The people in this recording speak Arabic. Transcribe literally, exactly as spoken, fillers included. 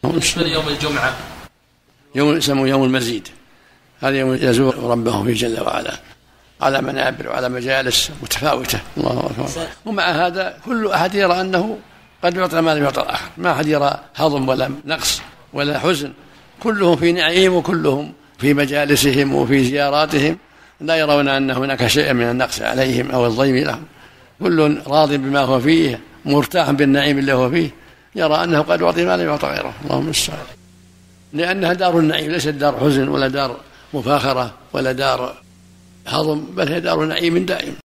بالنسبة ليوم الجمعة يوم يسمى يوم المزيد، هذا يوم يزور ربه في جل وعلا على منابر وعلى مجالس متفاوتة. الله أكبر. ومع هذا كل أحد يرى أنه قد يعطى ما لم يعطى الآخر، ما أحد يرى هضم ولا نقص ولا حزن، كلهم في نعيم وكلهم في مجالسهم وفي زياراتهم، لا يرون أن هناك شيء من النقص عليهم أو الضيم لهم، كل راض بما هو فيه مرتاح بالنعيم اللي هو فيه، يرى أنه قد يعطي ما لم يعطى غيره. اللهم المستعان. لأنها دار النعيم، ليست دار حزن ولا دار مفاخرة ولا دار هضم، بل هي دار نعيم دائم.